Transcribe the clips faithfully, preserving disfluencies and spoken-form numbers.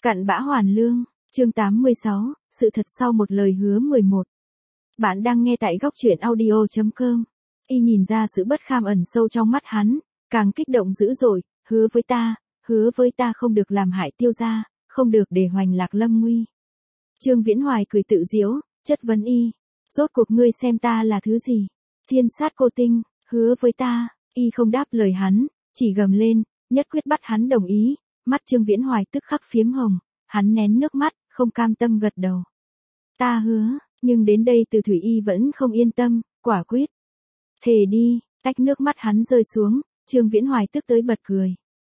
Cặn bã hoàn lương, chương tám mươi sáu, sự thật sau một lời hứa mười một. Bạn đang nghe tại góc truyện audio chấm com. Y nhìn ra sự bất kham ẩn sâu trong mắt hắn, càng kích động dữ dội, hứa với ta, hứa với ta không được làm hại Tiêu gia, không được để hoành lạc lâm nguy. Trương Viễn Hoài cười tự giễu, chất vấn Y, rốt cuộc ngươi xem ta là thứ gì? Thiên sát cô tinh, hứa với ta. Y không đáp lời hắn, chỉ gầm lên, nhất quyết bắt hắn đồng ý. Mắt Trương Viễn Hoài tức khắc phiếm hồng, hắn nén nước mắt, không cam tâm gật đầu. Ta hứa, nhưng đến đây Từ Thủy Y vẫn không yên tâm, quả quyết. Thề đi, tách nước mắt hắn rơi xuống, Trương Viễn Hoài tức tới bật cười.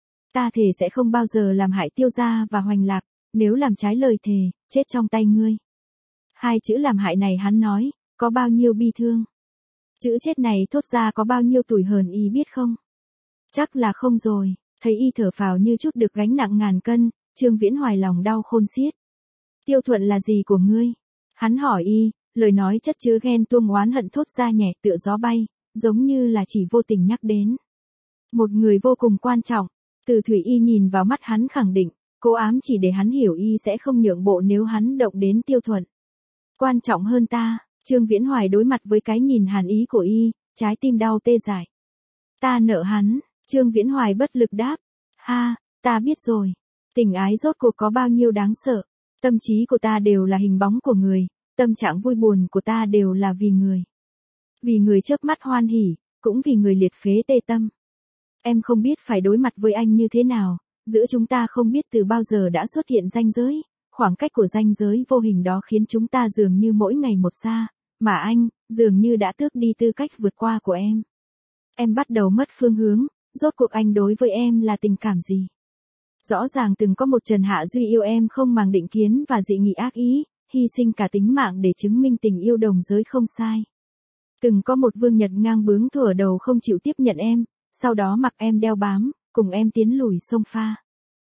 Ta thề sẽ không bao giờ làm hại Tiêu gia và hoành lạc, nếu làm trái lời thề, chết trong tay ngươi. Hai chữ làm hại này hắn nói, có bao nhiêu bi thương. Chữ chết này thốt ra có bao nhiêu tủi hờn Y biết không? Chắc là không rồi. Thấy Y thở phào như chút được gánh nặng ngàn cân, Trương Viễn Hoài lòng đau khôn xiết. Tiêu Thuận là gì của ngươi? Hắn hỏi Y, lời nói chất chứa ghen tuông oán hận thốt ra nhẹ tựa gió bay, giống như là chỉ vô tình nhắc đến. Một người vô cùng quan trọng. Từ Thủy Y nhìn vào mắt hắn khẳng định, cố ám chỉ để hắn hiểu Y sẽ không nhượng bộ nếu hắn động đến Tiêu Thuận. Quan trọng hơn ta. Trương Viễn Hoài đối mặt với cái nhìn hàn ý của Y, trái tim đau tê dại. Ta nợ hắn. Trương Viễn Hoài bất lực đáp. Ha, ta biết rồi. Tình ái rốt cuộc có bao nhiêu đáng sợ. Tâm trí của ta đều là hình bóng của người. Tâm trạng vui buồn của ta đều là vì người. Vì người chớp mắt hoan hỉ, cũng vì người liệt phế tê tâm. Em không biết phải đối mặt với anh như thế nào. Giữa chúng ta không biết từ bao giờ đã xuất hiện ranh giới. Khoảng cách của ranh giới vô hình đó khiến chúng ta dường như mỗi ngày một xa. Mà anh, dường như đã tước đi tư cách vượt qua của em. Em bắt đầu mất phương hướng. Rốt cuộc anh đối với em là tình cảm gì? Rõ ràng từng có một Trần Hạ Duy yêu em không màng định kiến và dị nghị ác ý, hy sinh cả tính mạng để chứng minh tình yêu đồng giới không sai. Từng có một Vương Nhật ngang bướng thuở đầu không chịu tiếp nhận em, sau đó mặc em đeo bám, cùng em tiến lùi sông pha.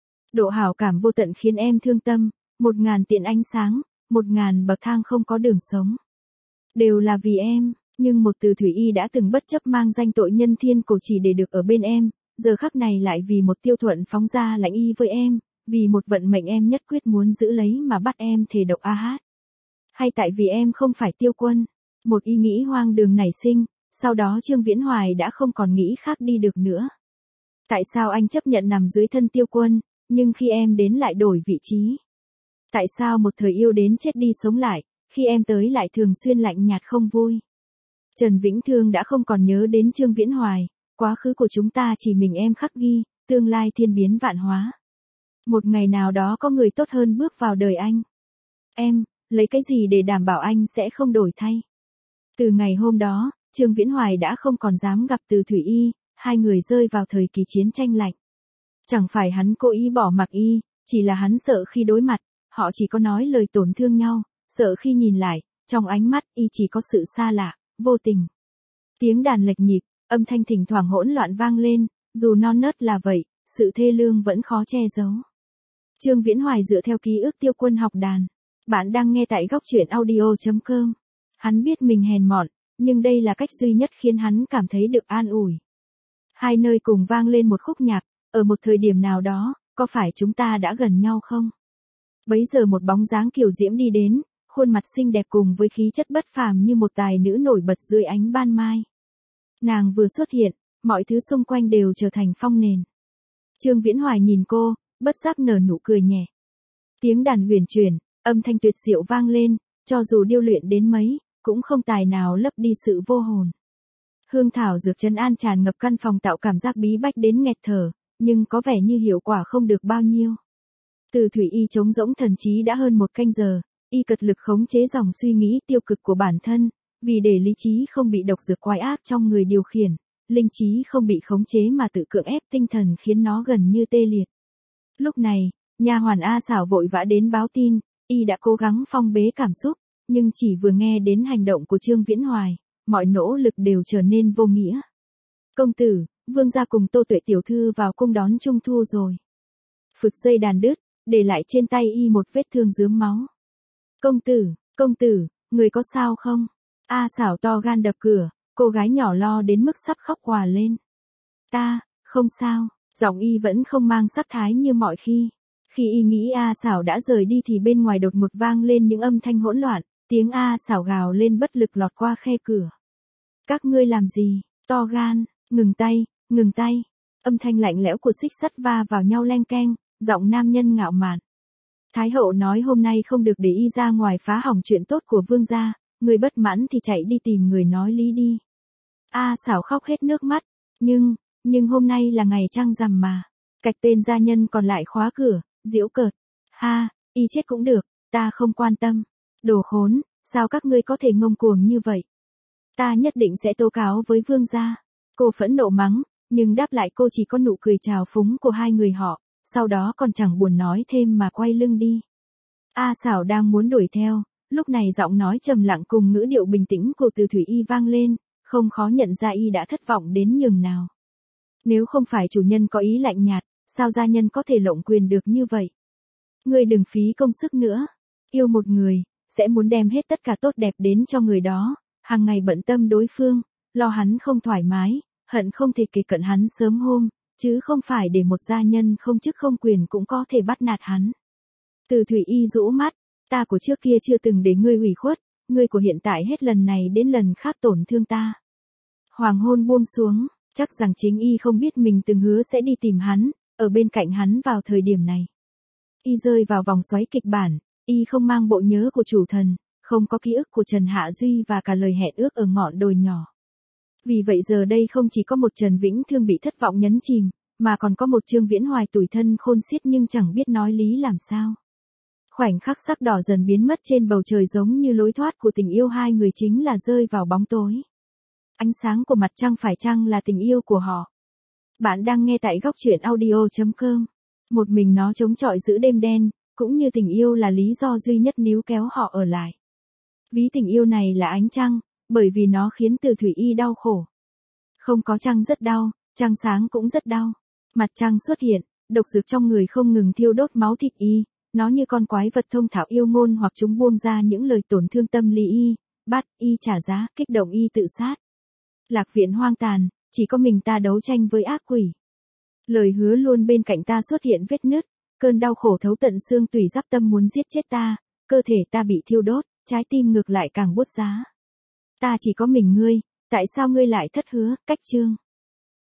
Độ hảo cảm vô tận khiến em thương tâm, một ngàn tiện ánh sáng, một ngàn bậc thang không có đường sống. Đều là vì em. Nhưng một Từ Thủy Y đã từng bất chấp mang danh tội nhân thiên cổ chỉ để được ở bên em, giờ khắc này lại vì một Tiêu Thuận phóng ra lãnh y với em, vì một vận mệnh em nhất quyết muốn giữ lấy mà bắt em thề độc a hát. Hay tại vì em không phải Tiêu Quân, một ý nghĩ hoang đường nảy sinh, sau đó Trương Viễn Hoài đã không còn nghĩ khác đi được nữa. Tại sao anh chấp nhận nằm dưới thân Tiêu Quân, nhưng khi em đến lại đổi vị trí? Tại sao một thời yêu đến chết đi sống lại, khi em tới lại thường xuyên lạnh nhạt không vui? Trần Vĩnh Thương đã không còn nhớ đến Trương Viễn Hoài, quá khứ của chúng ta chỉ mình em khắc ghi, tương lai thiên biến vạn hóa. Một ngày nào đó có người tốt hơn bước vào đời anh. Em, lấy cái gì để đảm bảo anh sẽ không đổi thay? Từ ngày hôm đó, Trương Viễn Hoài đã không còn dám gặp Từ Thủy Y, hai người rơi vào thời kỳ chiến tranh lạnh. Chẳng phải hắn cố ý bỏ mặc Y, chỉ là hắn sợ khi đối mặt, họ chỉ có nói lời tổn thương nhau, sợ khi nhìn lại, trong ánh mắt Y chỉ có sự xa lạ. Vô tình. Tiếng đàn lệch nhịp, âm thanh thỉnh thoảng hỗn loạn vang lên, dù non nớt là vậy, sự thê lương vẫn khó che giấu. Trương Viễn Hoài dựa theo ký ức Tiêu Quân học đàn. Bạn đang nghe tại góc truyện audio chấm com. Hắn biết mình hèn mọn, nhưng đây là cách duy nhất khiến hắn cảm thấy được an ủi. Hai nơi cùng vang lên một khúc nhạc, ở một thời điểm nào đó, có phải chúng ta đã gần nhau không? Bấy giờ một bóng dáng kiều diễm đi đến. Khuôn mặt xinh đẹp cùng với khí chất bất phàm như một tài nữ nổi bật dưới ánh ban mai. Nàng vừa xuất hiện, mọi thứ xung quanh đều trở thành phong nền. Trương Viễn Hoài nhìn cô, bất giác nở nụ cười nhẹ. Tiếng đàn huyền chuyển, âm thanh tuyệt diệu vang lên, cho dù điêu luyện đến mấy, cũng không tài nào lấp đi sự vô hồn. Hương thảo dược trấn an tràn ngập căn phòng tạo cảm giác bí bách đến nghẹt thở, nhưng có vẻ như hiệu quả không được bao nhiêu. Từ Thủy Y trống rỗng thần trí đã hơn một canh giờ. Y cật lực khống chế dòng suy nghĩ tiêu cực của bản thân, vì để lý trí không bị độc dược quái ác trong người điều khiển, linh trí không bị khống chế mà tự cưỡng ép tinh thần khiến nó gần như tê liệt. Lúc này, nha hoàn A Xảo vội vã đến báo tin, Y đã cố gắng phong bế cảm xúc, nhưng chỉ vừa nghe đến hành động của Trương Viễn Hoài, mọi nỗ lực đều trở nên vô nghĩa. Công tử, Vương gia cùng Tô Tuệ tiểu thư vào cung đón Trung Thu rồi. Phực dây đàn đứt, để lại trên tay Y một vết thương rướm máu. Công tử, công tử, người có sao không? A Xảo to gan đập cửa, cô gái nhỏ lo đến mức sắp khóc òa lên. Ta, không sao, giọng Y vẫn không mang sắc thái như mọi khi. Khi y nghĩ A Xảo đã rời đi thì bên ngoài đột ngột vang lên những âm thanh hỗn loạn, tiếng A Xảo gào lên bất lực lọt qua khe cửa. Các ngươi làm gì, to gan, ngừng tay, ngừng tay. Âm thanh lạnh lẽo của xích sắt va vào nhau leng keng, giọng nam nhân ngạo mạn. Thái hậu nói hôm nay không được để y ra ngoài phá hỏng chuyện tốt của vương gia, người bất mãn thì chạy đi tìm người nói lý đi. A Xảo khóc hết nước mắt, nhưng, nhưng hôm nay là ngày trăng rằm mà. Cạch tên gia nhân còn lại khóa cửa, giễu cợt. Ha, y chết cũng được, ta không quan tâm. Đồ khốn, sao các ngươi có thể ngông cuồng như vậy? Ta nhất định sẽ tố cáo với vương gia. Cô phẫn nộ mắng, nhưng đáp lại cô chỉ có nụ cười trào phúng của hai người họ, sau đó còn chẳng buồn nói thêm mà quay lưng đi. A Xảo đang muốn đuổi theo, lúc này giọng nói trầm lặng cùng ngữ điệu bình tĩnh của Từ Thủy Y vang lên, không khó nhận ra y đã thất vọng đến nhường nào. Nếu không phải chủ nhân có ý lạnh nhạt, sao gia nhân có thể lộng quyền được như vậy? Ngươi đừng phí công sức nữa. Yêu một người, sẽ muốn đem hết tất cả tốt đẹp đến cho người đó, hàng ngày bận tâm đối phương, lo hắn không thoải mái, hận không thể kề cận hắn sớm hôm, chứ không phải để một gia nhân không chức không quyền cũng có thể bắt nạt hắn. Từ Thủy Y rũ mắt, ta của trước kia chưa từng để ngươi ủy khuất, ngươi của hiện tại hết lần này đến lần khác tổn thương ta. Hoàng hôn buông xuống, chắc rằng chính y không biết mình từng hứa sẽ đi tìm hắn, ở bên cạnh hắn vào thời điểm này. Y rơi vào vòng xoáy kịch bản, y không mang bộ nhớ của chủ thần, không có ký ức của Trần Hạ Duy và cả lời hẹn ước ở ngọn đồi nhỏ. Vì vậy giờ đây không chỉ có một Trần Vĩnh Thương bị thất vọng nhấn chìm, mà còn có một Trương Viễn Hoài tủi thân khôn xiết nhưng chẳng biết nói lý làm sao. Khoảnh khắc sắc đỏ dần biến mất trên bầu trời giống như lối thoát của tình yêu hai người chính là rơi vào bóng tối. Ánh sáng của mặt trăng phải chăng là tình yêu của họ? Bạn đang nghe tại góc truyện audio chấm com. Một mình nó chống chọi giữa đêm đen, cũng như tình yêu là lý do duy nhất níu kéo họ ở lại. Ví tình yêu này là ánh trăng, bởi vì nó khiến Từ Thủy Y đau khổ. Không có trăng rất đau, trăng sáng cũng rất đau. Mặt trăng xuất hiện, độc dược trong người không ngừng thiêu đốt máu thịt y, nó như con quái vật thông thạo yêu ngôn hoặc chúng buông ra những lời tổn thương tâm lý y, bắt y trả giá, kích động y tự sát. Lạc viện hoang tàn, chỉ có mình ta đấu tranh với ác quỷ. Lời hứa luôn bên cạnh ta xuất hiện vết nứt, cơn đau khổ thấu tận xương tủy giáp tâm muốn giết chết ta, cơ thể ta bị thiêu đốt, trái tim ngược lại càng buốt giá. Ta chỉ có mình ngươi, tại sao ngươi lại thất hứa, cách chương.